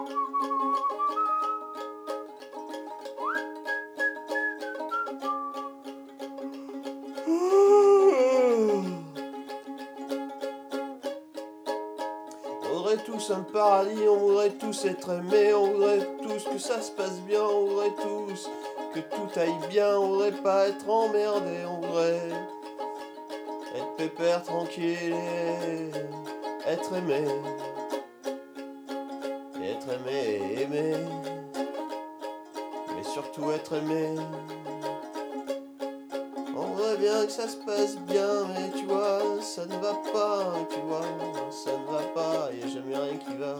On voudrait tous un paradis, on voudrait tous être aimés, on voudrait tous que ça se passe bien, on voudrait tous que tout aille bien, on voudrait pas être emmerdé, on voudrait être pépère, tranquille, et être aimé, et être aimé et aimé, mais surtout être aimé. On voudrait bien que ça se passe bien, mais tu vois, ça ne va pas, tu vois, ça ne va pas, y a jamais rien qui va.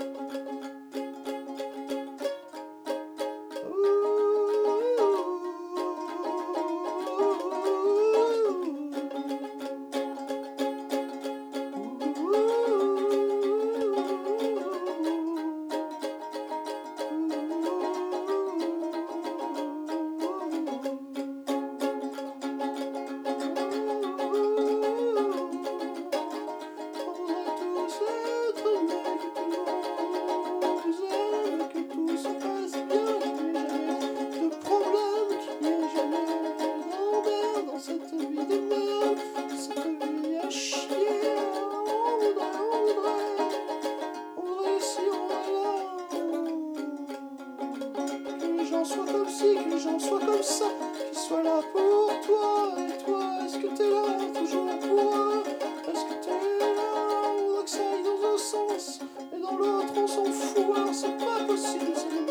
Sois comme ci, que les gens soient comme ça, qu'ils soient là pour toi. Et toi, est-ce que t'es là toujours pour eux? Est-ce que t'es là? On voudrait que ça aille dans un sens, et dans l'autre on s'en fout. Alors c'est pas possible,